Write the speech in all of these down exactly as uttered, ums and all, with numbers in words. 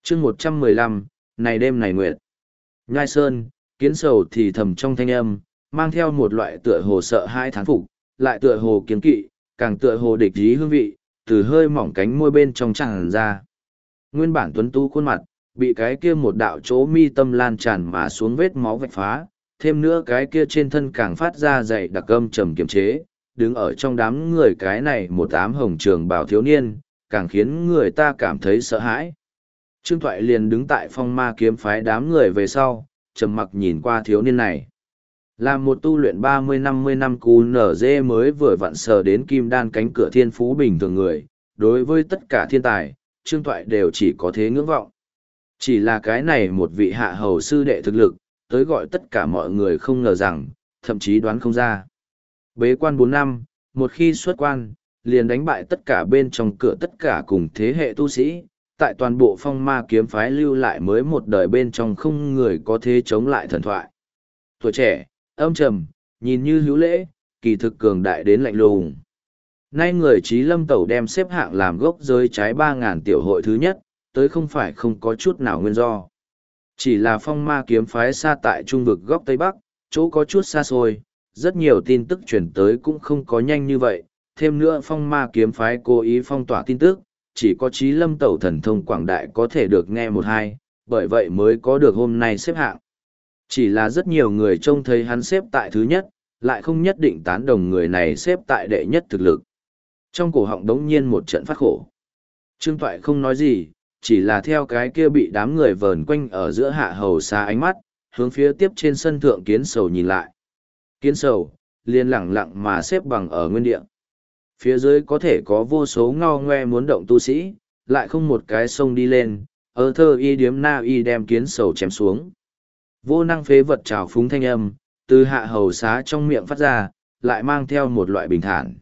chương một trăm mười lăm, này đêm này nguyệt. Nhai Sơn, Kiến Sầu thì thầm trong thanh âm, mang theo một loại tựa hồ sợ hai thán phục, lại tựa hồ kiến kỵ, càng tựa hồ địch ý hương vị, từ hơi mỏng cánh môi bên trong tràn ra. Nguyên bản tuấn tú khuôn mặt, bị cái kia một đạo chỗ mi tâm lan tràn mà xuống vết máu vạch phá, thêm nữa cái kia trên thân càng phát ra dày đặc âm trầm kiềm chế, đứng ở trong đám người cái này một ám hồng trường bào thiếu niên, càng khiến người ta cảm thấy sợ hãi. Trương Thoại liền đứng tại phong ma kiếm phái đám người về sau, trầm mặc nhìn qua thiếu niên này. Là một tu luyện ba mươi năm mươi năm cú nở dê mới vừa vặn sờ đến kim đan cánh cửa thiên phú bình thường người, đối với tất cả thiên tài, Trương Thoại đều chỉ có thế ngưỡng vọng. Chỉ là cái này một vị hạ hầu sư đệ thực lực, tới gọi tất cả mọi người không ngờ rằng, thậm chí đoán không ra. Bế quan bốn năm, một khi xuất quan, liền đánh bại tất cả bên trong cửa tất cả cùng thế hệ tu sĩ, tại toàn bộ phong ma kiếm phái lưu lại mới một đời bên trong không người có thế chống lại thần thoại. Tuổi trẻ, âm trầm, nhìn như hữu lễ, kỳ thực cường đại đến lạnh lùng. Nay người Chí Lâm Tẩu đem xếp hạng làm gốc giới trái ba ngàn tiểu hội thứ nhất, tới không phải không có chút nào nguyên do. Chỉ là phong ma kiếm phái xa tại trung vực góc Tây Bắc, chỗ có chút xa xôi, rất nhiều tin tức chuyển tới cũng không có nhanh như vậy. Thêm nữa phong ma kiếm phái cố ý phong tỏa tin tức, chỉ có Chí Lâm Tẩu thần thông quảng đại có thể được nghe một hai, bởi vậy mới có được hôm nay xếp hạng. Chỉ là rất nhiều người trông thấy hắn xếp tại thứ nhất, lại không nhất định tán đồng người này xếp tại đệ nhất thực lực. Trong cổ họng đống nhiên một trận phát khổ. Trương Toại không nói gì, chỉ là theo cái kia bị đám người vờn quanh ở giữa hạ hầu xa ánh mắt, hướng phía tiếp trên sân thượng Kiến Sầu nhìn lại. Kiến Sầu, liền lẳng lặng mà xếp bằng ở nguyên địa. Phía dưới có thể có vô số ngao ngoe muốn động tu sĩ, lại không một cái sông đi lên, ở thơ y điếm na y đem Kiến Sầu chém xuống. Vô năng phế vật trào phúng thanh âm, từ hạ hầu xá trong miệng phát ra, lại mang theo một loại bình thản.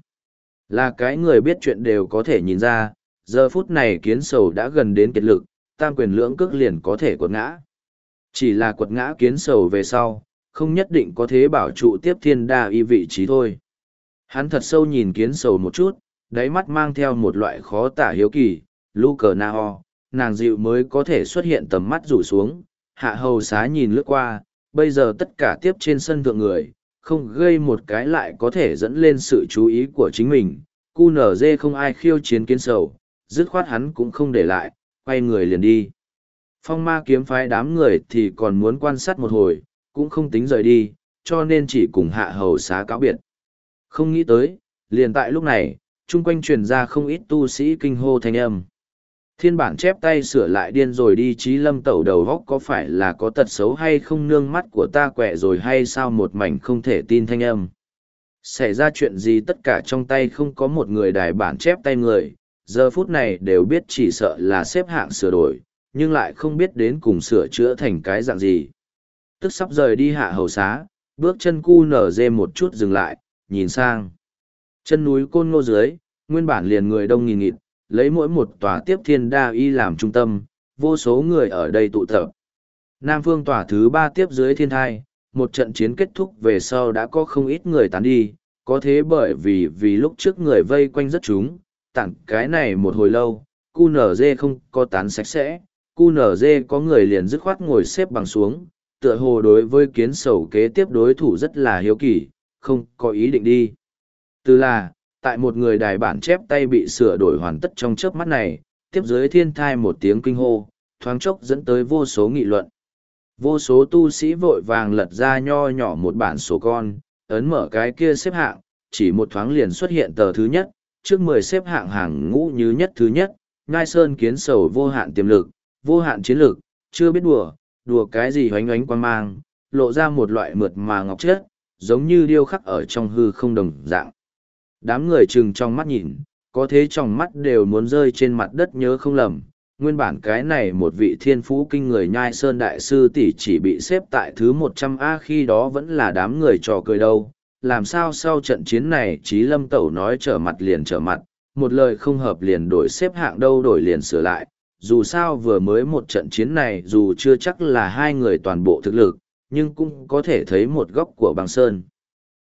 Là cái người biết chuyện đều có thể nhìn ra, giờ phút này Kiến Sầu đã gần đến kiệt lực, tam quyền lưỡng cước liền có thể quật ngã. Chỉ là quật ngã Kiến Sầu về sau, không nhất định có thế bảo trụ tiếp thiên đa y vị trí thôi. Hắn thật sâu nhìn Kiến Sầu một chút, đáy mắt mang theo một loại khó tả hiếu kỳ, lu cờ na ho, nàng dịu mới có thể xuất hiện tầm mắt rủ xuống, hạ hầu xá nhìn lướt qua, bây giờ tất cả tiếp trên sân thượng người, không gây một cái lại có thể dẫn lên sự chú ý của chính mình, cu nở dê không ai khiêu chiến Kiến Sầu, dứt khoát hắn cũng không để lại, quay người liền đi. Phong ma kiếm phái đám người thì còn muốn quan sát một hồi, cũng không tính rời đi, cho nên chỉ cùng hạ hầu xá cáo biệt. Không nghĩ tới, liền tại lúc này, chung quanh truyền ra không ít tu sĩ kinh hô thanh âm. Thiên bản chép tay sửa lại điên rồi đi Chí Lâm Tẩu đầu góc có phải là có tật xấu hay không, nương mắt của ta quẹ rồi hay sao, một mảnh không thể tin thanh âm. Xảy ra chuyện gì tất cả trong tay không có một người đài bản chép tay người, giờ phút này đều biết chỉ sợ là xếp hạng sửa đổi, nhưng lại không biết đến cùng sửa chữa thành cái dạng gì. Tức sắp rời đi hạ hầu xá, bước chân cu nở dê một chút dừng lại, nhìn sang. Chân núi Côn Ngô dưới, nguyên bản liền người đông nghìn nghịt, lấy mỗi một tòa tiếp thiên đa y làm trung tâm, vô số người ở đây tụ tập. Nam phương tòa thứ ba tiếp dưới thiên thai, một trận chiến kết thúc về sau đã có không ít người tán đi, có thế bởi vì vì lúc trước người vây quanh rất chúng, tặng cái này một hồi lâu, cu nở dê không có tán sạch sẽ, cu nở dê có người liền dứt khoát ngồi xếp bằng xuống, tựa hồ đối với Kiến Sầu kế tiếp đối thủ rất là hiếu kỳ, không có ý định đi. Từ là, tại một người đài bản chép tay bị sửa đổi hoàn tất trong chớp mắt này, tiếp dưới thiên thai một tiếng kinh hô, thoáng chốc dẫn tới vô số nghị luận. Vô số tu sĩ vội vàng lật ra nho nhỏ một bản sổ con, ấn mở cái kia xếp hạng, chỉ một thoáng liền xuất hiện tờ thứ nhất, trước mười xếp hạng hàng ngũ như nhất thứ nhất, Ngai Sơn Kiến Sầu vô hạn tiềm lực, vô hạn chiến lực, chưa biết đùa, đùa cái gì hoánh oánh quan mang, lộ ra một loại mượt mà ngọc chất, giống như điêu khắc ở trong hư không đồng dạng. Đám người chừng trong mắt nhìn, có thế trong mắt đều muốn rơi trên mặt đất nhớ không lầm. Nguyên bản cái này một vị thiên phú kinh người Nhai Sơn Đại Sư tỷ chỉ bị xếp tại thứ một trăm A khi đó vẫn là đám người trò cười đâu. Làm sao sau trận chiến này Chí Lâm Tẩu nói trở mặt liền trở mặt, một lời không hợp liền đổi xếp hạng đâu đổi liền sửa lại. Dù sao vừa mới một trận chiến này dù chưa chắc là hai người toàn bộ thực lực, nhưng cũng có thể thấy một góc của băng sơn.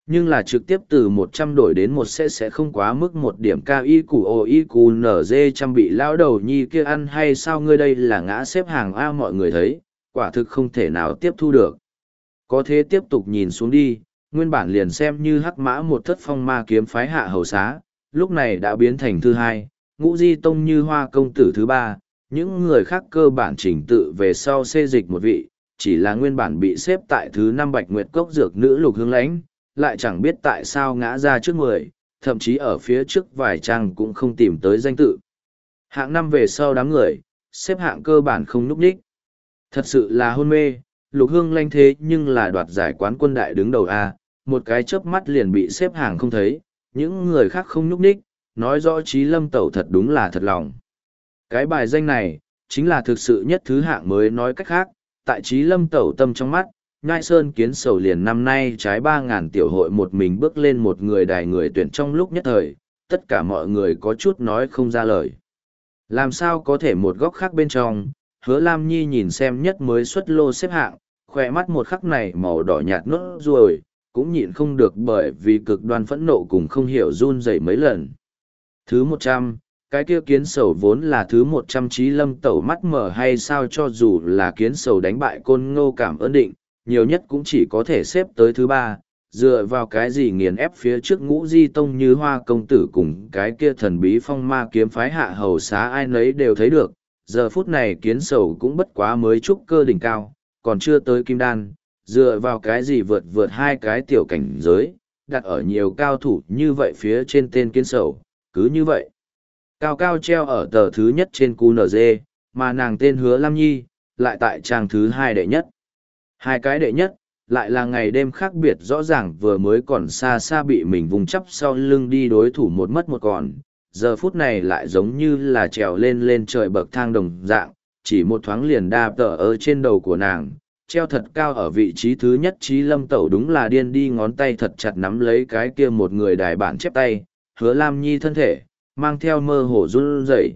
Nhưng là trực tiếp từ một trăm đổi đến một sẽ sẽ không quá mức một điểm cao y củ ô y củ nở dê trăm bị lão đầu nhi kia ăn hay sao ngươi đây là ngã xếp hàng A mọi người thấy, quả thực không thể nào tiếp thu được. Có thế tiếp tục nhìn xuống đi, nguyên bản liền xem như hắc mã một thất phong ma kiếm phái hạ hầu xá, lúc này đã biến thành thứ hai, ngũ di tông như hoa công tử thứ ba, những người khác cơ bản chỉnh tự về sau xê dịch một vị, chỉ là nguyên bản bị xếp tại thứ năm bạch nguyệt cốc dược nữ lục hương lãnh, lại chẳng biết tại sao ngã ra trước mười, thậm chí ở phía trước vài trang cũng không tìm tới danh tự. Hạng năm về sau đám người, xếp hạng cơ bản không núp đích. Thật sự là hôn mê, lục hương lanh thế nhưng là đoạt giải quán quân đại đứng đầu A, một cái chớp mắt liền bị xếp hàng không thấy, những người khác không núp đích, nói rõ Chí Lâm Tẩu thật đúng là thật lòng. Cái bài danh này, chính là thực sự nhất thứ hạng mới nói cách khác, tại Chí Lâm Tẩu tâm trong mắt, Nhai Sơn Kiến Sầu liền năm nay trái ba ngàn tiểu hội một mình bước lên một người đài người tuyển trong lúc nhất thời, tất cả mọi người có chút nói không ra lời. Làm sao có thể một góc khác bên trong, Hứa Lam Nhi nhìn xem nhất mới xuất lô xếp hạng, khỏe mắt một khắc này màu đỏ nhạt nốt ruồi, cũng nhịn không được bởi vì cực đoan phẫn nộ cùng không hiểu run rẩy mấy lần. Thứ một trăm, cái kia Kiến Sầu vốn là thứ một trăm Chí Lâm Tẩu mắt mở hay sao cho dù là Kiến Sầu đánh bại Côn Ngô Cảm ơn định, nhiều nhất cũng chỉ có thể xếp tới thứ ba, dựa vào cái gì nghiền ép phía trước ngũ di tông như hoa công tử cùng cái kia thần bí phong ma kiếm phái hạ hầu xá ai nấy đều thấy được, giờ phút này Kiến Sầu cũng bất quá mới trúc cơ đỉnh cao, còn chưa tới kim đan, dựa vào cái gì vượt vượt hai cái tiểu cảnh giới, đặt ở nhiều cao thủ như vậy phía trên tên Kiến Sầu, cứ như vậy. Cao cao treo ở tờ thứ nhất trên cu nờ dê, mà nàng tên Hứa Lam Nhi, lại tại trang thứ hai đệ nhất. Hai cái đệ nhất, lại là ngày đêm khác biệt rõ ràng vừa mới còn xa xa bị mình vùng chắp sau lưng đi đối thủ một mất một còn, giờ phút này lại giống như là trèo lên lên trời bậc thang đồng dạng, chỉ một thoáng liền đa tờ ở trên đầu của nàng, treo thật cao ở vị trí thứ nhất. Chí Lâm Tẩu đúng là điên đi ngón tay thật chặt nắm lấy cái kia một người đài bản chép tay, Hứa Lam Nhi thân thể, mang theo mơ hồ run rẩy.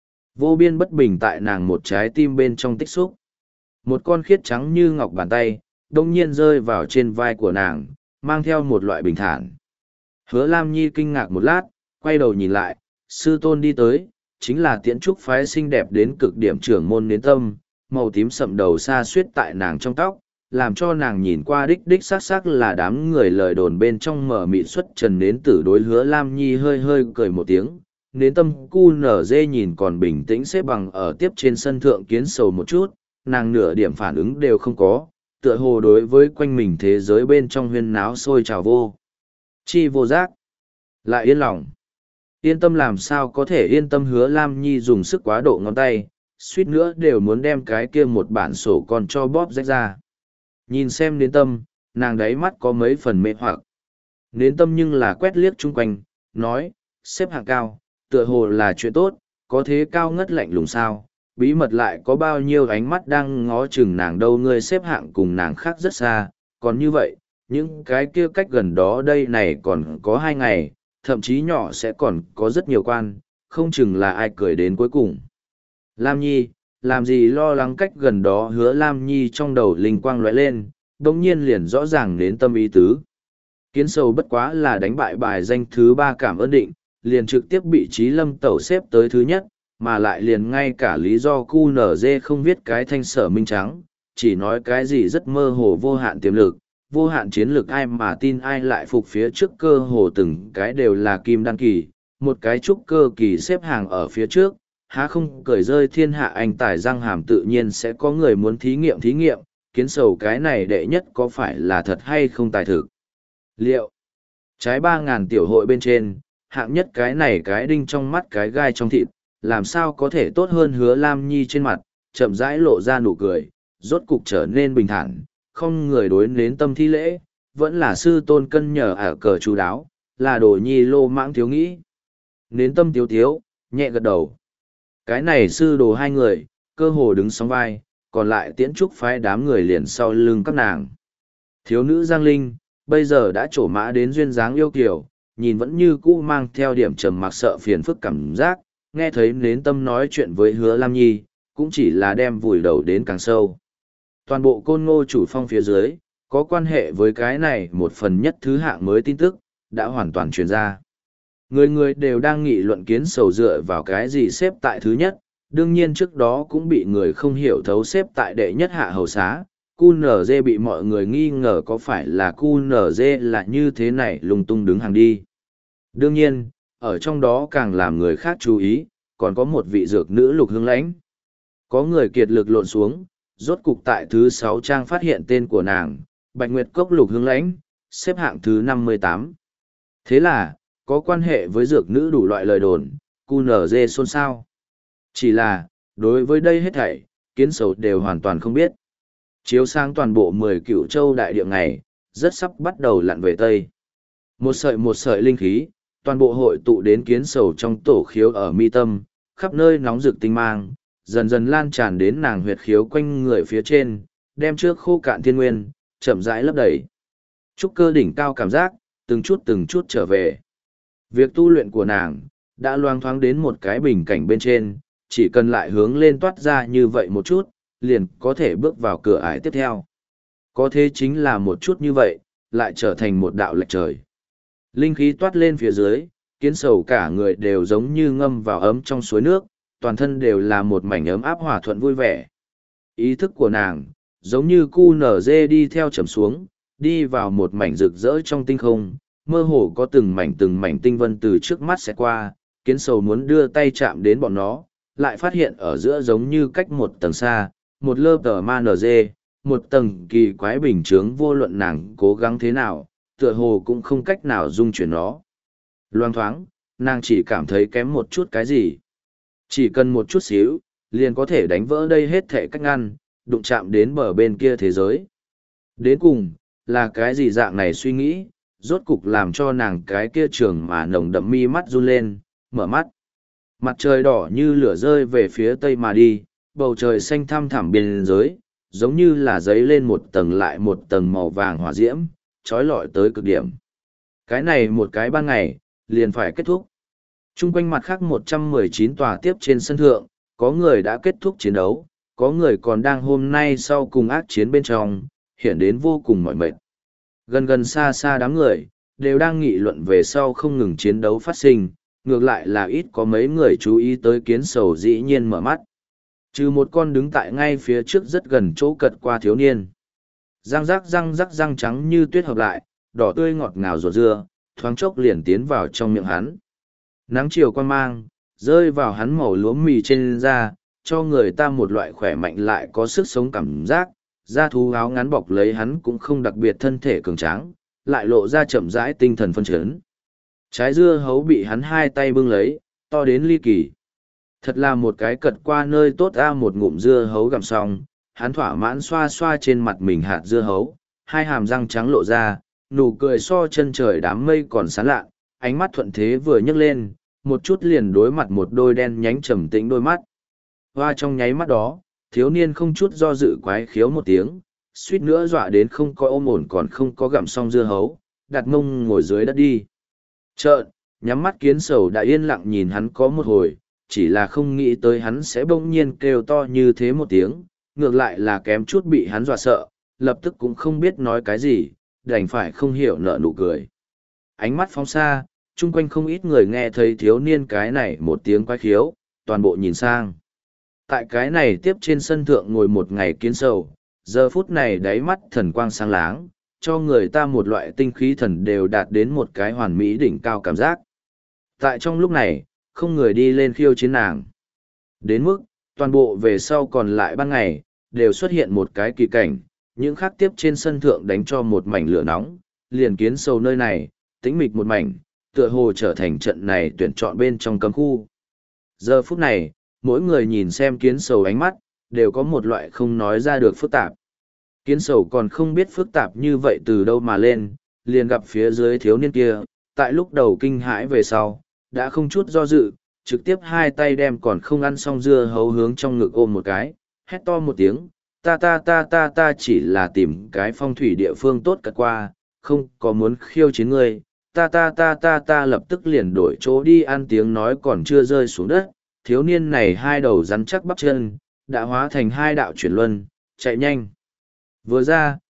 Vô biên bất bình tại nàng một trái tim bên trong tích xúc. Một con khiết trắng như ngọc bàn tay, đông nhiên rơi vào trên vai của nàng, mang theo một loại bình thản. Hứa Lam Nhi kinh ngạc một lát, quay đầu nhìn lại, sư tôn đi tới, chính là tiễn trúc phái xinh đẹp đến cực điểm trưởng môn nến tâm, màu tím sậm đầu xa suyết tại nàng trong tóc, làm cho nàng nhìn qua đích đích xác xác là đám người lời đồn bên trong mở mịt xuất trần nến tử đối Hứa Lam Nhi hơi hơi cười một tiếng. Nến tâm cu nở dê nhìn còn bình tĩnh xếp bằng ở tiếp trên sân thượng Kiến Sầu một chút, nàng nửa điểm phản ứng đều không có, tựa hồ đối với quanh mình thế giới bên trong huyên náo sôi trào vô. Chi vô giác. Lại yên lòng. Yên tâm làm sao có thể yên tâm. Hứa Lam Nhi dùng sức quá độ ngón tay, suýt nữa đều muốn đem cái kia một bản sổ còn cho bóp rách ra. Nhìn xem nến tâm, nàng đáy mắt có mấy phần mê hoặc. Nến tâm nhưng là quét liếc chung quanh, nói, xếp hạng cao, tựa hồ là chuyện tốt, có thế cao ngất lạnh lùng sao, bí mật lại có bao nhiêu ánh mắt đang ngó chừng nàng đâu. Ngươi xếp hạng cùng nàng khác rất xa, còn như vậy, những cái kia cách gần đó đây này còn có hai ngày, thậm chí nhỏ sẽ còn có rất nhiều quan, không chừng là ai cười đến cuối cùng. Lam Nhi, làm gì lo lắng cách gần đó. Hứa Lam Nhi trong đầu linh quang lóe lên, đồng nhiên liền rõ ràng đến tâm ý tứ. Kiến Sầu bất quá là đánh bại bài danh thứ ba Cảm ơn định, liền trực tiếp bị Chí Lâm Tẩu xếp tới thứ nhất, mà lại liền ngay cả lý do cu nở dê không viết cái thanh sở minh trắng, chỉ nói cái gì rất mơ hồ vô hạn tiềm lực, vô hạn chiến lược, ai mà tin ai lại phục phía trước cơ hồ từng cái đều là kim đan kỳ, một cái trúc cơ kỳ xếp hàng ở phía trước, há không cười rơi thiên hạ anh tài răng hàm. Tự nhiên sẽ có người muốn thí nghiệm thí nghiệm, Kiến Sầu cái này đệ nhất có phải là thật hay không tài thực. Liệu, trái ba ngàn tiểu hội bên trên, hạng nhất cái này cái đinh trong mắt cái gai trong thịt, làm sao có thể tốt hơn. Hứa Lam Nhi trên mặt, chậm rãi lộ ra nụ cười, rốt cục trở nên bình thản, không người đối nến tâm thi lễ, vẫn là sư tôn cân nhờ ở cờ chú đáo, là đồ nhi lô mãng thiếu nghĩ. Nến tâm tiếu tiếu, nhẹ gật đầu. Cái này sư đồ hai người, cơ hồ đứng sóng vai, còn lại tiễn trúc phái đám người liền sau lưng các nàng. Thiếu nữ Giang Linh, bây giờ đã trổ mã đến duyên dáng yêu kiều, nhìn vẫn như cũ mang theo điểm trầm mặc sợ phiền phức cảm giác, nghe thấy nến tâm nói chuyện với Hứa Lam Nhi, cũng chỉ là đem vùi đầu đến càng sâu. Toàn bộ Côn Ngô chủ phong phía dưới, có quan hệ với cái này một phần nhất thứ hạng mới tin tức, đã hoàn toàn truyền ra. Người người đều đang nghị luận Kiến Sầu dựa vào cái gì xếp tại thứ nhất, đương nhiên trước đó cũng bị người không hiểu thấu xếp tại đệ nhất hạ hầu xá. cu en giê bị mọi người nghi ngờ có phải là cu en giê là như thế này lung tung đứng hàng đi. Đương nhiên, ở trong đó càng làm người khác chú ý, còn có một vị dược nữ Lục Hương Lãnh. Có người kiệt lực lộn xuống, rốt cục tại thứ sáu trang phát hiện tên của nàng, Bạch Nguyệt Cốc Lục Hương Lãnh, xếp hạng thứ năm mươi tám. Thế là, có quan hệ với dược nữ đủ loại lời đồn, cu en giê xôn xao. Chỉ là, đối với đây hết thảy, Kiến Sầu đều hoàn toàn không biết. Chiếu sang toàn bộ mười cựu châu đại địa này, rất sắp bắt đầu lặn về Tây. Một sợi một sợi linh khí, toàn bộ hội tụ đến Kiến Sầu trong tổ khiếu ở mi tâm, khắp nơi nóng rực tinh mang, dần dần lan tràn đến nàng huyệt khiếu quanh người phía trên, đem trước khô cạn thiên nguyên, chậm rãi lấp đầy. Trúc cơ đỉnh cao cảm giác, từng chút từng chút trở về. Việc tu luyện của nàng, đã loang thoáng đến một cái bình cảnh bên trên, chỉ cần lại hướng lên toát ra như vậy một chút, liền có thể bước vào cửa ải tiếp theo. Có thế chính là một chút như vậy, lại trở thành một đạo lệch trời. Linh khí toát lên phía dưới, Kiến Sầu cả người đều giống như ngâm vào ấm trong suối nước, toàn thân đều là một mảnh ấm áp hòa thuận vui vẻ. Ý thức của nàng, giống như cu en giê đi theo trầm xuống, đi vào một mảnh rực rỡ trong tinh không, mơ hồ có từng mảnh từng mảnh tinh vân từ trước mắt sẽ qua, Kiến Sầu muốn đưa tay chạm đến bọn nó, lại phát hiện ở giữa giống như cách một tầng xa, một lớp tờ ma en giê, một tầng kỳ quái bình chướng vô luận nàng cố gắng thế nào, tựa hồ cũng không cách nào dung chuyển nó. Loang thoáng, nàng chỉ cảm thấy kém một chút cái gì. Chỉ cần một chút xíu, liền có thể đánh vỡ đây hết thể cách ngăn, đụng chạm đến bờ bên kia thế giới. Đến cùng, là cái gì dạng này suy nghĩ, rốt cục làm cho nàng cái kia trường mà nồng đậm mi mắt run lên, mở mắt. Mặt trời đỏ như lửa rơi về phía tây mà đi, bầu trời xanh thăm thẳm biên giới, giống như là giấy lên một tầng lại một tầng màu vàng hỏa diễm, trói lọi tới cực điểm. Cái này một cái ban ngày, liền phải kết thúc. Trung quanh mặt khác một trăm mười chín tòa tiếp trên sân thượng, có người đã kết thúc chiến đấu, có người còn đang hôm nay sau cùng ác chiến bên trong, hiện đến vô cùng mỏi mệt. Gần gần xa xa đám người, đều đang nghị luận về sau không ngừng chiến đấu phát sinh, ngược lại là ít có mấy người chú ý tới Kiến Sầu dĩ nhiên mở mắt. Trừ một con đứng tại ngay phía trước rất gần chỗ cật qua thiếu niên. Răng rắc răng rắc răng trắng như tuyết hợp lại, đỏ tươi ngọt ngào ruột dưa, thoáng chốc liền tiến vào trong miệng hắn. Nắng chiều quan mang, rơi vào hắn màu lúa mì trên da, cho người ta một loại khỏe mạnh lại có sức sống cảm giác. Da thú áo ngắn bọc lấy hắn cũng không đặc biệt thân thể cường tráng, lại lộ ra chậm rãi tinh thần phân chấn. Trái dưa hấu bị hắn hai tay bưng lấy, to đến ly kỳ. Thật là một cái cật qua nơi tốt ra một ngụm dưa hấu gặm xong, hắn thỏa mãn xoa xoa trên mặt mình hạt dưa hấu, hai hàm răng trắng lộ ra, nụ cười so chân trời đám mây còn sán lạ, ánh mắt thuận thế vừa nhấc lên, một chút liền đối mặt một đôi đen nhánh trầm tĩnh đôi mắt. Hoa trong nháy mắt đó, thiếu niên không chút do dự quái khiếu một tiếng, suýt nữa dọa đến không có ôm ổn còn không có gặm xong dưa hấu, đặt mông ngồi dưới đất đi. Trợn, nhắm mắt Kiến Sầu đã yên lặng nhìn hắn có một hồi, chỉ là không nghĩ tới hắn sẽ bỗng nhiên kêu to như thế một tiếng, ngược lại là kém chút bị hắn dọa sợ, lập tức cũng không biết nói cái gì, đành phải không hiểu nở nụ cười. Ánh mắt phóng xa, chung quanh không ít người nghe thấy thiếu niên cái này một tiếng quái khiếu, toàn bộ nhìn sang. Tại cái này tiếp trên sân thượng ngồi một ngày Kiến Sầu, giờ phút này đáy mắt thần quang sáng láng, cho người ta một loại tinh khí thần đều đạt đến một cái hoàn mỹ đỉnh cao cảm giác. Tại trong lúc này, không người đi lên khiêu chiến nàng. Đến mức, toàn bộ về sau còn lại ban ngày, đều xuất hiện một cái kỳ cảnh, những khác tiếp trên sân thượng đánh cho một mảnh lửa nóng, liền Kiến Sầu nơi này, tĩnh mịch một mảnh, tựa hồ trở thành trận này tuyển chọn bên trong cấm khu. Giờ phút này, mỗi người nhìn xem Kiến Sầu ánh mắt, đều có một loại không nói ra được phức tạp. Kiến Sầu còn không biết phức tạp như vậy từ đâu mà lên, liền gặp phía dưới thiếu niên kia, tại lúc đầu kinh hãi về sau, đã không chút do dự, trực tiếp hai tay đem còn không ăn xong dưa hấu hướng trong ngực ôm một cái, hét to một tiếng, ta ta ta ta ta chỉ là tìm cái phong thủy địa phương tốt cật qua, không có muốn khiêu chiến ngươi, ta ta ta ta ta lập tức liền đổi chỗ đi ăn tiếng nói còn chưa rơi xuống đất, thiếu niên này hai đầu rắn chắc bắp chân, đã hóa thành hai đạo chuyển luân, chạy nhanh. Vừa ra,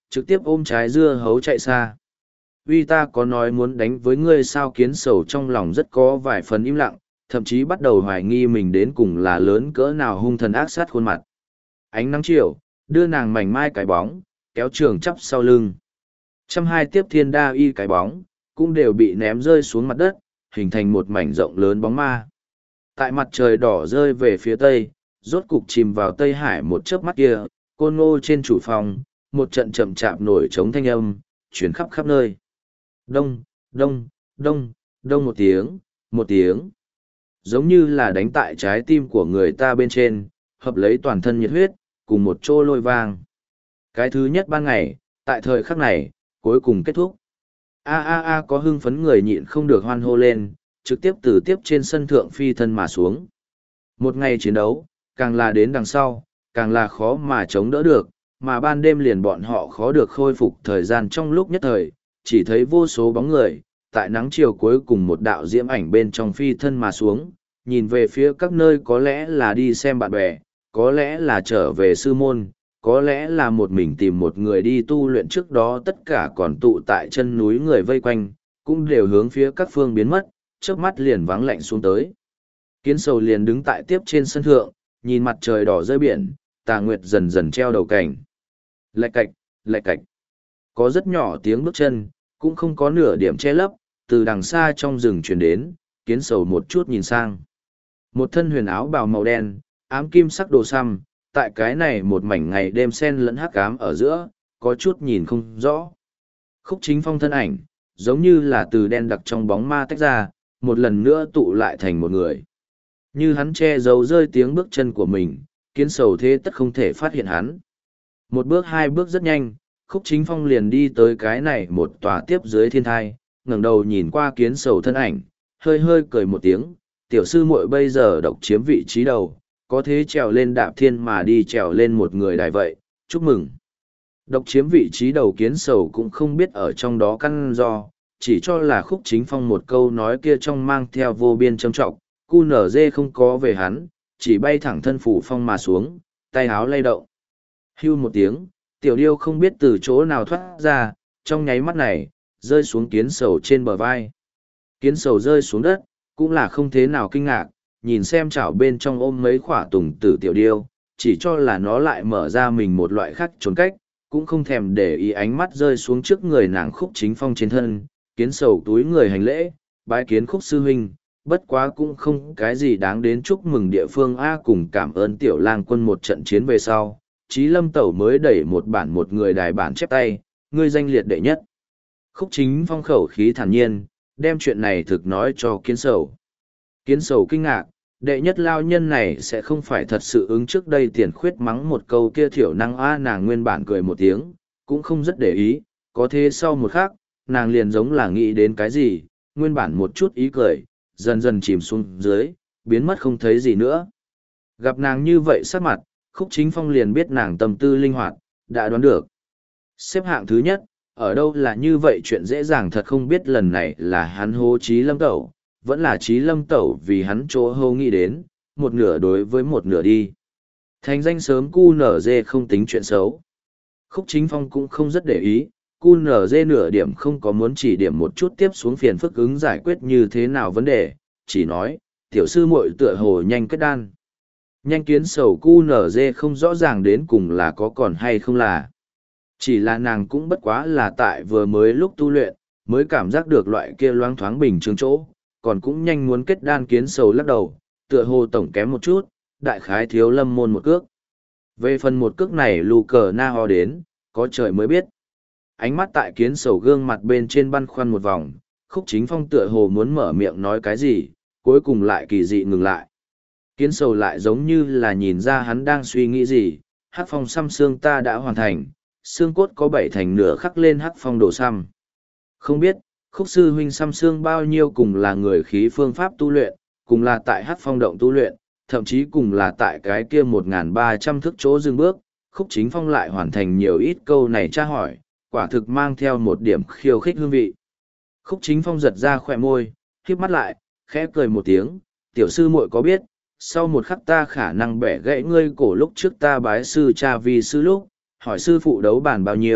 trực tiếp ôm trái dưa hấu chạy xa. Vì ta có nói muốn đánh với ngươi sao? Kiến sầu trong lòng rất có vài phần im lặng, thậm chí bắt đầu hoài nghi mình đến cùng là lớn cỡ nào hung thần ác sát khuôn mặt. Ánh nắng chiều, đưa nàng mảnh mai cái bóng, kéo trường chắp sau lưng. Trăm hai tiếp thiên đa y cái bóng, cũng đều bị ném rơi xuống mặt đất, hình thành một mảnh rộng lớn bóng ma. Tại mặt trời đỏ rơi về phía tây, rốt cục chìm vào Tây Hải một chớp mắt kia, côn ngô trên chủ phòng, một trận chậm chạp nổi trống thanh âm, chuyển khắp khắp nơi. Đông, đông, đông, đông một tiếng, một tiếng. Giống như là đánh tại trái tim của người ta bên trên, hợp lấy toàn thân nhiệt huyết, cùng một chỗ lôi vang. Cái thứ nhất ban ngày, tại thời khắc này, cuối cùng kết thúc. A a a có hưng phấn người nhịn không được hoan hô lên, trực tiếp từ tiếp trên sân thượng phi thân mà xuống. Một ngày chiến đấu, càng là đến đằng sau, càng là khó mà chống đỡ được, mà ban đêm liền bọn họ khó được khôi phục thời gian trong lúc nhất thời, chỉ thấy vô số bóng người, tại nắng chiều cuối cùng một đạo diễm ảnh bên trong phi thân mà xuống, nhìn về phía các nơi có lẽ là đi xem bạn bè, có lẽ là trở về sư môn, có lẽ là một mình tìm một người đi tu luyện trước đó tất cả còn tụ tại chân núi người vây quanh, cũng đều hướng phía các phương biến mất, chớp mắt liền vắng lạnh xuống tới. Kiến sầu liền đứng tại tiếp trên sân thượng, nhìn mặt trời đỏ rơi biển, tà nguyệt dần dần treo đầu cảnh. Lạch cạch, lạch cạch. Có rất nhỏ tiếng bước chân, cũng không có nửa điểm che lấp, từ đằng xa trong rừng truyền đến, kiến sầu một chút nhìn sang. Một thân huyền áo bào màu đen, ám kim sắc đồ xăm, tại cái này một mảnh ngày đêm sen lẫn hắc ám ở giữa, có chút nhìn không rõ. Khúc Chính Phong thân ảnh, giống như là từ đen đặc trong bóng ma tách ra, một lần nữa tụ lại thành một người. Như hắn che giấu rơi tiếng bước chân của mình, kiến sầu thế tất không thể phát hiện hắn. Một bước hai bước rất nhanh, Khúc Chính Phong liền đi tới cái này một tòa tiếp dưới thiên thai, ngẩng đầu nhìn qua kiến sầu thân ảnh, hơi hơi cười một tiếng, tiểu sư muội bây giờ độc chiếm vị trí đầu, có thế trèo lên đạp thiên mà đi trèo lên một người đài vậy, chúc mừng. Độc chiếm vị trí đầu kiến sầu cũng không biết ở trong đó căn do, chỉ cho là Khúc Chính Phong một câu nói kia trong mang theo vô biên trầm trọng, cu nở dê không có về hắn, chỉ bay thẳng thân phủ phong mà xuống, tay háo lay động. Hưu một tiếng, tiểu điêu không biết từ chỗ nào thoát ra, trong nháy mắt này, rơi xuống kiến sầu trên bờ vai. Kiến sầu rơi xuống đất, cũng là không thế nào kinh ngạc, nhìn xem chảo bên trong ôm mấy khỏa tùng tử tiểu điêu, chỉ cho là nó lại mở ra mình một loại khác trốn cách, cũng không thèm để ý ánh mắt rơi xuống trước người nàng Khúc Chính Phong trên thân, kiến sầu túi người hành lễ, bái kiến Khúc sư huynh, bất quá cũng không cái gì đáng đến chúc mừng địa phương A cùng cảm ơn tiểu lang quân một trận chiến về sau. Chí Lâm Tẩu mới đẩy một bản một người đài bản chép tay, ngươi danh liệt đệ nhất. Khúc Chính Phong khẩu khí thản nhiên, đem chuyện này thực nói cho kiến sầu. Kiến sầu kinh ngạc, đệ nhất lao nhân này sẽ không phải thật sự ứng trước đây tiền khuyết mắng một câu kia thiểu năng a nàng nguyên bản cười một tiếng, cũng không rất để ý, có thế sau một khắc, nàng liền giống là nghĩ đến cái gì, nguyên bản một chút ý cười, dần dần chìm xuống dưới, biến mất không thấy gì nữa. Gặp nàng như vậy sắc mặt, Khúc Chính Phong liền biết nàng tâm tư linh hoạt, đã đoán được. Xếp hạng thứ nhất, ở đâu là như vậy chuyện dễ dàng thật không biết lần này là hắn hô Chí Lâm Tẩu, vẫn là Chí Lâm Tẩu vì hắn chỗ hô nghĩ đến, một nửa đối với một nửa đi. Thành danh sớm cu nở dê không tính chuyện xấu. Khúc Chính Phong cũng không rất để ý, cu nở dê nửa điểm không có muốn chỉ điểm một chút tiếp xuống phiền phức ứng giải quyết như thế nào vấn đề, chỉ nói, tiểu sư muội tựa hồ nhanh kết đan. Nhanh kiến sầu cu nở dê không rõ ràng đến cùng là có còn hay không là. Chỉ là nàng cũng bất quá là tại vừa mới lúc tu luyện, mới cảm giác được loại kia loáng thoáng bình thường chỗ, còn cũng nhanh muốn kết đan kiến sầu lắc đầu, tựa hồ tổng kém một chút, đại khái thiếu lâm môn một cước. Về phần một cước này lù cờ na ho đến, có trời mới biết. Ánh mắt tại kiến sầu gương mặt bên trên băn khoăn một vòng, Khúc Chính Phong tựa hồ muốn mở miệng nói cái gì, cuối cùng lại kỳ dị ngừng lại. Kiến sầu lại giống như là nhìn ra hắn đang suy nghĩ gì, hắc phong xăm xương ta đã hoàn thành, xương cốt có bảy thành nửa khắc lên hắc phong đồ xăm. Không biết, Khúc sư huynh xăm xương bao nhiêu cùng là người khí phương pháp tu luyện, cùng là tại hắc phong động tu luyện, thậm chí cùng là tại cái kia một nghìn ba trăm thước chỗ dừng bước, Khúc Chính Phong lại hoàn thành nhiều ít câu này tra hỏi, quả thực mang theo một điểm khiêu khích hương vị. Khúc Chính Phong giật ra khỏe môi, khép mắt lại, khẽ cười một tiếng, tiểu sư muội có biết, sau một khắc ta khả năng bẻ gãy ngươi cổ lúc trước ta bái sư cha vì sư lúc, hỏi sư phụ đấu bản bao nhiêu,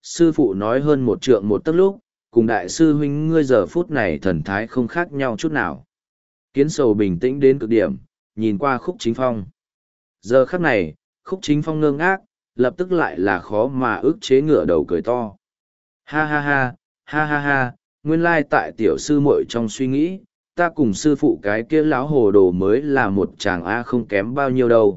sư phụ nói hơn một trượng một tấc lúc, cùng đại sư huynh ngươi giờ phút này thần thái không khác nhau chút nào. Kiến sầu bình tĩnh đến cực điểm, nhìn qua Khúc Chính Phong. Giờ khắc này, Khúc Chính Phong ngơ ngác, lập tức lại là khó mà ức chế ngửa đầu cười to. Ha ha ha, ha ha ha, nguyên lai tại tiểu sư muội trong suy nghĩ, ta cùng sư phụ cái kia lão hồ đồ mới là một chàng A không kém bao nhiêu đâu.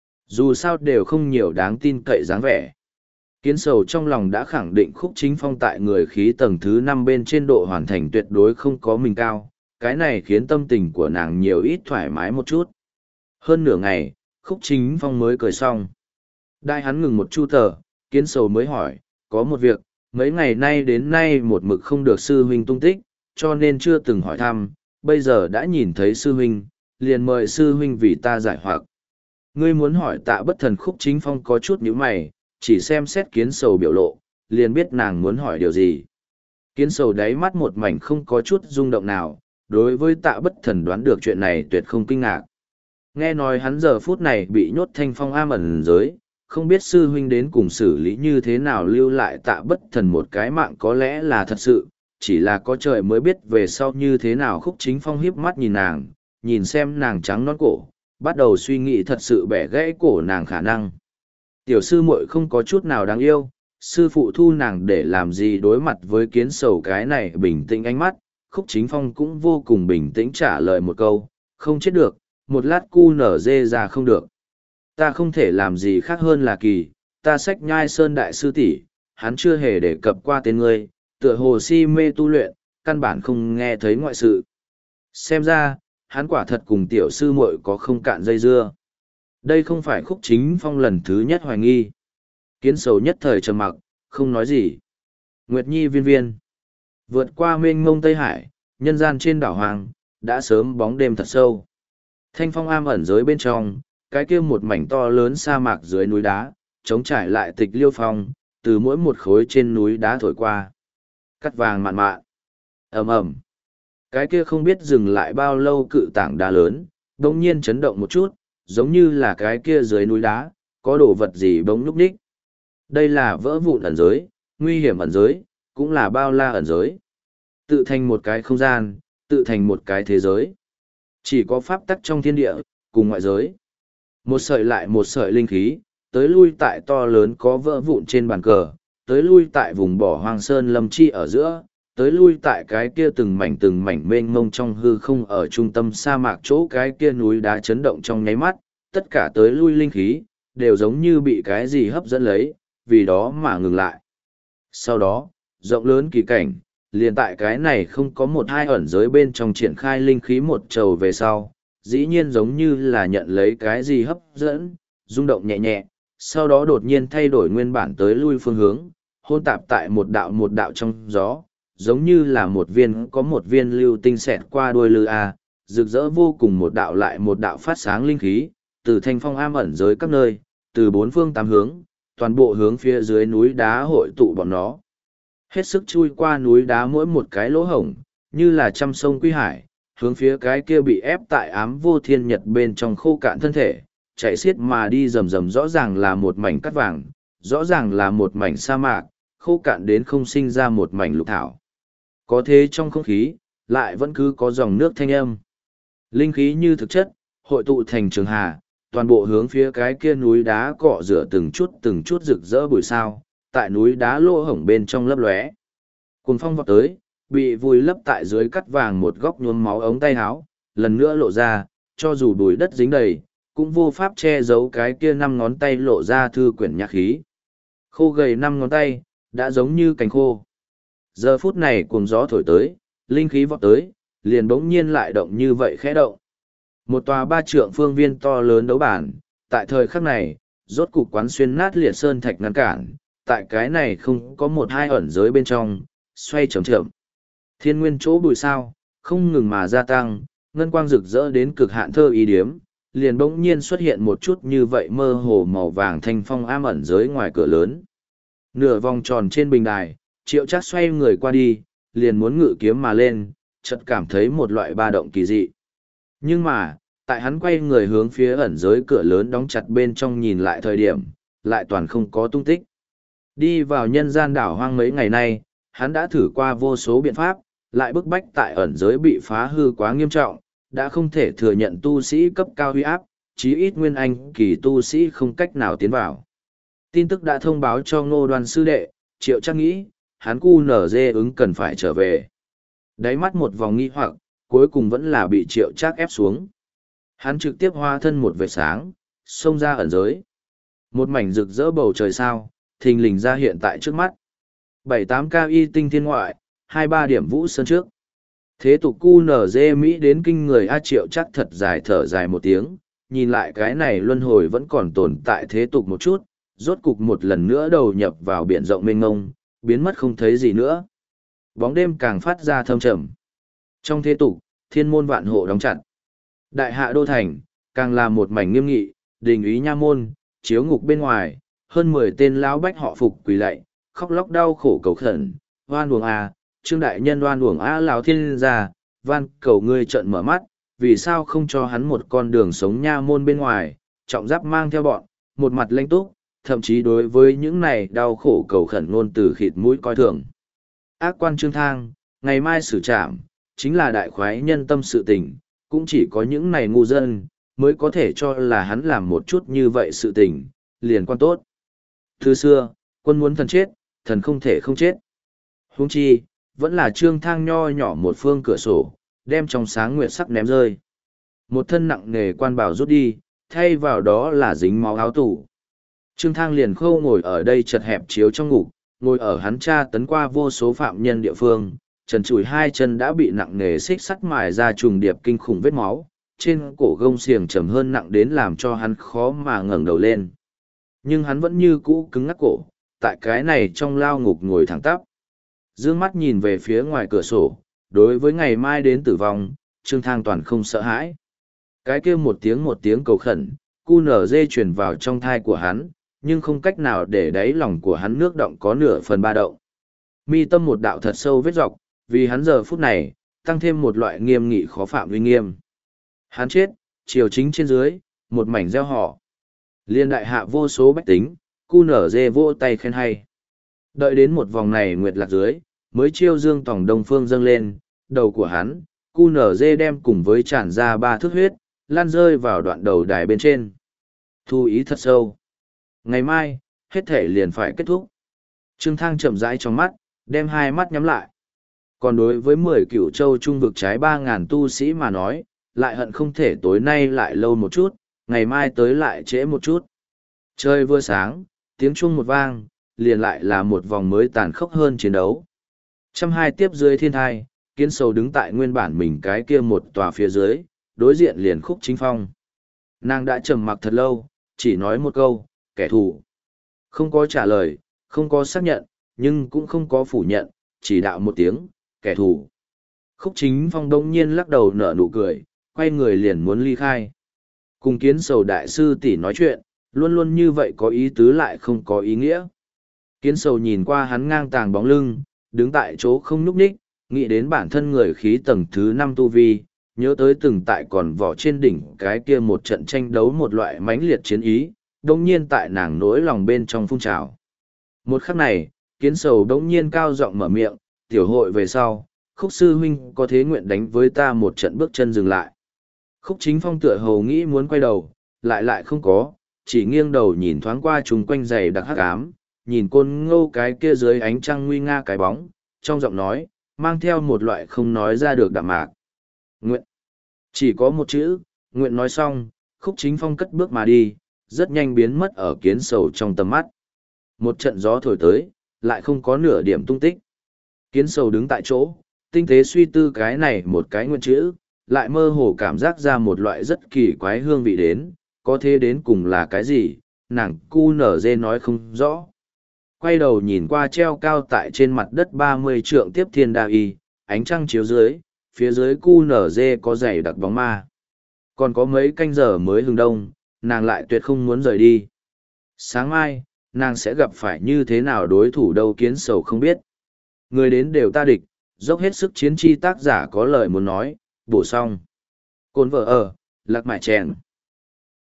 Dù sao đều không nhiều đáng tin cậy dáng vẻ. Kiến sầu trong lòng đã khẳng định Khúc Chính Phong tại người khí tầng thứ năm bên trên độ hoàn thành tuyệt đối không có mình cao, cái này khiến tâm tình của nàng nhiều ít thoải mái một chút. Hơn nửa ngày, Khúc Chính Phong mới cười xong. Đại hắn ngừng một chu tờ, Kiến sầu mới hỏi, có một việc, mấy ngày nay đến nay một mực không được sư huynh tung tích, cho nên chưa từng hỏi thăm, bây giờ đã nhìn thấy sư huynh, liền mời sư huynh vì ta giải hoặc. Ngươi muốn hỏi Tạ Bất Thần. Khúc Chính Phong có chút nhíu mày, chỉ xem xét Kiến sầu biểu lộ, liền biết nàng muốn hỏi điều gì. Kiến sầu đáy mắt một mảnh không có chút rung động nào, đối với Tạ Bất Thần đoán được chuyện này tuyệt không kinh ngạc. Nghe nói hắn giờ phút này bị nhốt Thanh Phong am ẩn giới, không biết sư huynh đến cùng xử lý như thế nào lưu lại Tạ Bất Thần một cái mạng có lẽ là thật sự, chỉ là có trời mới biết về sau như thế nào. Khúc Chính Phong hiếp mắt nhìn nàng, nhìn xem nàng trắng nõn cổ, bắt đầu suy nghĩ thật sự bẻ gãy cổ nàng khả năng. Tiểu sư muội không có chút nào đáng yêu, sư phụ thu nàng để làm gì? Đối mặt với Kiến sầu cái này bình tĩnh ánh mắt, Khúc Chính Phong cũng vô cùng bình tĩnh trả lời một câu, không chết được, một lát cu nở dê ra không được. Ta không thể làm gì khác hơn là kỳ, ta xách Nhai Sơn đại sư tỷ, hắn chưa hề đề cập qua tên ngươi, tựa hồ si mê tu luyện, căn bản không nghe thấy ngoại sự. Xem ra, hắn quả thật cùng tiểu sư muội có không cạn dây dưa. Đây không phải Khúc Chính Phong lần thứ nhất hoài nghi. Kiến sầu nhất thời trầm mặc, không nói gì. Nguyệt Nhi viên viên. Vượt qua mênh mông Tây Hải, nhân gian trên đảo Hoàng, đã sớm bóng đêm thật sâu. Thanh Phong am ẩn giới bên trong, cái kia một mảnh to lớn sa mạc dưới núi đá, chống trải lại tịch liêu phong, từ mỗi một khối trên núi đá thổi qua. Cắt vàng mạn mạn. Ầm ầm. Cái kia không biết dừng lại bao lâu cự tảng đá lớn, đột nhiên chấn động một chút, giống như là cái kia dưới núi đá, có đồ vật gì bỗng nhúc nhích. Đây là vỡ vụn ẩn giới, nguy hiểm ẩn giới, cũng là bao la ẩn giới. Tự thành một cái không gian, tự thành một cái thế giới. Chỉ có pháp tắc trong thiên địa, cùng ngoại giới. Một sợi lại một sợi linh khí, tới lui tại to lớn có vỡ vụn trên bàn cờ, tới lui tại vùng bỏ hoang sơn lâm chi ở giữa, tới lui tại cái kia từng mảnh từng mảnh mênh mông trong hư không ở trung tâm sa mạc chỗ cái kia núi đá chấn động trong nháy mắt, tất cả tới lui linh khí, đều giống như bị cái gì hấp dẫn lấy, vì đó mà ngừng lại. Sau đó, rộng lớn kỳ cảnh, liền tại cái này không có một hai ẩn giới bên trong triển khai linh khí một trầu về sau, dĩ nhiên giống như là nhận lấy cái gì hấp dẫn, rung động nhẹ nhẹ, sau đó đột nhiên thay đổi nguyên bản tới lui phương hướng, hôn tạp tại một đạo một đạo trong gió, giống như là một viên có một viên lưu tinh xẹt qua đuôi lư A, rực rỡ vô cùng một đạo lại một đạo phát sáng linh khí, từ Thanh Phong am ẩn giới các nơi, từ bốn phương tám hướng, toàn bộ hướng phía dưới núi đá hội tụ bọn nó. Hết sức chui qua núi đá mỗi một cái lỗ hổng, như là trăm sông quy hải, hướng phía cái kia bị ép tại ám vô thiên nhật bên trong khô cạn thân thể, chạy xiết mà đi rầm rầm, rõ ràng là một mảnh cắt vàng, rõ ràng là một mảnh sa mạc, khô cạn đến không sinh ra một mảnh lục thảo. Có thế trong không khí, lại vẫn cứ có dòng nước thanh âm. Linh khí như thực chất, hội tụ thành trường hà, toàn bộ hướng phía cái kia núi đá cọ rửa từng chút từng chút rực rỡ bụi sao, tại núi đá lỗ hổng bên trong lấp lóe. Cuồng phong vọt tới, bị vùi lấp tại dưới cắt vàng một góc nhuốm máu ống tay áo, lần nữa lộ ra, cho dù bụi đất dính đầy, cũng vô pháp che giấu cái kia năm ngón tay lộ ra thư quyển nhạc khí. Khô gầy năm ngón tay, đã giống như cành khô. Giờ phút này cuồng gió thổi tới, linh khí vọt tới, liền bỗng nhiên lại động như vậy khẽ động. Một tòa ba trượng phương viên to lớn đấu bản, tại thời khắc này, rốt cục quán xuyên nát liệt sơn thạch ngăn cản, tại cái này không có một hai ẩn giới bên trong, xoay chậm chậm. Thiên nguyên chỗ bụi sao, không ngừng mà gia tăng, ngân quang rực rỡ đến cực hạn thơ ý điếm, liền bỗng nhiên xuất hiện một chút như vậy mơ hồ màu vàng thanh phong am ẩn giới ngoài cửa lớn. Nửa vòng tròn trên bình đài, Triệu Trác xoay người qua đi, liền muốn ngự kiếm mà lên, chợt cảm thấy một loại ba động kỳ dị. Nhưng mà, tại hắn quay người hướng phía ẩn giới cửa lớn đóng chặt bên trong nhìn lại thời điểm, lại toàn không có tung tích. Đi vào nhân gian đảo hoang mấy ngày nay, hắn đã thử qua vô số biện pháp, lại bức bách tại ẩn giới bị phá hư quá nghiêm trọng, đã không thể thừa nhận tu sĩ cấp cao huy áp, chí ít nguyên anh kỳ tu sĩ không cách nào tiến vào. Tin tức đã thông báo cho Ngô Đoan sư đệ, Triệu Trác nghĩ, hắn cu nở dê ứng cần phải trở về. Đáy mắt một vòng nghi hoặc, cuối cùng vẫn là bị Triệu Trác ép xuống. Hắn trực tiếp hóa thân một vệt sáng, xông ra ẩn giới. Một mảnh rực rỡ bầu trời sao, thình lình ra hiện tại trước mắt. bảy tám ca y tinh thiên ngoại, hai ba điểm vũ sơn trước. Thế tục cu nở dê Mỹ đến kinh người A Triệu Trác thật dài thở dài một tiếng, nhìn lại cái này luân hồi vẫn còn tồn tại thế tục một chút, rốt cục một lần nữa đầu nhập vào biển rộng mênh mông, biến mất không thấy gì nữa. Bóng đêm càng phát ra thâm trầm. Trong thế tục, thiên môn vạn hộ đóng chặt. Đại hạ đô thành, càng là một mảnh nghiêm nghị, đình úy nha môn, chiếu ngục bên ngoài, hơn mười tên lão bách họ phục quỳ lạy, khóc lóc đau khổ cầu khẩn, oan uổng a, trương đại nhân oan uổng a lão thiên gia, van cầu ngươi trợn mở mắt, vì sao không cho hắn một con đường sống nha môn bên ngoài, trọng giáp mang theo bọn, một mặt lãnh túc, thậm chí đối với những này đau khổ cầu khẩn ngôn từ khịt mũi coi thường. Ác quan Trương Thang, ngày mai xử trảm, chính là đại khoái nhân tâm sự tình, cũng chỉ có những này ngu dân, mới có thể cho là hắn làm một chút như vậy sự tình, liền quan tốt. Từ xưa, quân muốn thần chết, thần không thể không chết. Huống chi, vẫn là Trương Thang nho nhỏ một phương cửa sổ, đem trong sáng nguyệt sắc ném rơi. Một thân nặng nề quan bảo rút đi, thay vào đó là dính máu áo tủ. Trương Thang liền khâu ngồi ở đây chật hẹp chiếu trong ngục, ngồi ở hắn tra tấn qua vô số phạm nhân địa phương, trần trụi hai chân đã bị nặng nề xích sắt mài ra trùng điệp kinh khủng vết máu, trên cổ gông xiềng trầm hơn nặng đến làm cho hắn khó mà ngẩng đầu lên. Nhưng hắn vẫn như cũ cứng ngắc cổ, tại cái này trong lao ngục ngồi thẳng tắp. Dương mắt nhìn về phía ngoài cửa sổ, đối với ngày mai đến tử vong, Trương Thang toàn không sợ hãi. Cái kia một tiếng một tiếng cầu khẩn, cu nở dê truyền vào trong thai của hắn, nhưng không cách nào để đáy lòng của hắn nước động có nửa phần ba động. Mi tâm một đạo thật sâu vết dọc, vì hắn giờ phút này, tăng thêm một loại nghiêm nghị khó phạm uy nghiêm. Hắn chết, triều chính trên dưới, một mảnh gieo họ. Liên đại hạ vô số bách tính, cu nở dê vỗ tay khen hay. Đợi đến một vòng này nguyệt lạc dưới, mới chiêu dương tòng đông phương dâng lên, đầu của hắn, cu nở dê đem cùng với tràn ra ba thước huyết, lan rơi vào đoạn đầu đài bên trên. Thu ý thật sâu. Ngày mai, hết thể liền phải kết thúc. Trương Thang chậm rãi trong mắt, đem hai mắt nhắm lại. Còn đối với mười cửu châu trung vực trái ba ngàn tu sĩ mà nói, lại hận không thể tối nay lại lâu một chút, ngày mai tới lại trễ một chút. Trời vừa sáng, tiếng chuông một vang, liền lại là một vòng mới tàn khốc hơn chiến đấu. Trăm hai tiếp dưới thiên thai, Kiến Sầu đứng tại nguyên bản mình cái kia một tòa phía dưới, đối diện liền Khúc Chính Phong. Nàng đã trầm mặc thật lâu, chỉ nói một câu, kẻ thù. Không có trả lời, không có xác nhận, nhưng cũng không có phủ nhận, chỉ đạo một tiếng, kẻ thù. Khúc Chính Phong đông nhiên lắc đầu nở nụ cười, quay người liền muốn ly khai. Cùng Kiến Sầu đại sư tỷ nói chuyện, luôn luôn như vậy có ý tứ lại không có ý nghĩa. Kiến Sầu nhìn qua hắn ngang tàng bóng lưng, đứng tại chỗ không nhúc nhích, nghĩ đến bản thân người khí tầng thứ năm tu vi, nhớ tới từng tại còn vỏ trên đỉnh cái kia một trận tranh đấu một loại mãnh liệt chiến ý, đồng nhiên tại nàng nỗi lòng bên trong phun trào. Một khắc này, Kiến Sầu đống nhiên cao giọng mở miệng, tiểu hội về sau, Khúc sư huynh có thế nguyện đánh với ta một trận bước chân dừng lại. Khúc Chính Phong tựa hồ nghĩ muốn quay đầu, lại lại không có, chỉ nghiêng đầu nhìn thoáng qua chung quanh giày đặc hắc ám, nhìn Côn Ngô cái kia dưới ánh trăng nguy nga cái bóng, trong giọng nói, mang theo một loại không nói ra được đạm mạc. Nguyện. Chỉ có một chữ, nguyện nói xong, Khúc Chính Phong cất bước mà đi, rất nhanh biến mất ở Kiến Sầu trong tầm mắt. Một trận gió thổi tới, lại không có nửa điểm tung tích. Kiến Sầu đứng tại chỗ, tinh tế suy tư cái này một cái nguyện chữ, lại mơ hồ cảm giác ra một loại rất kỳ quái hương vị đến, có thế đến cùng là cái gì, nàng cu nở dê nói không rõ. Quay đầu nhìn qua treo cao tại trên mặt đất ba mươi trượng tiếp thiên đa y, ánh trăng chiếu dưới, phía dưới cu nở dê có dày đặc bóng ma. Còn có mấy canh giờ mới hừng đông, nàng lại tuyệt không muốn rời đi. Sáng mai, nàng sẽ gặp phải như thế nào đối thủ đâu Kiến Sầu không biết. Người đến đều ta địch, dốc hết sức chiến chi tác giả có lời muốn nói, bổ xong. Cồn vợ ở, lạc mại chèn.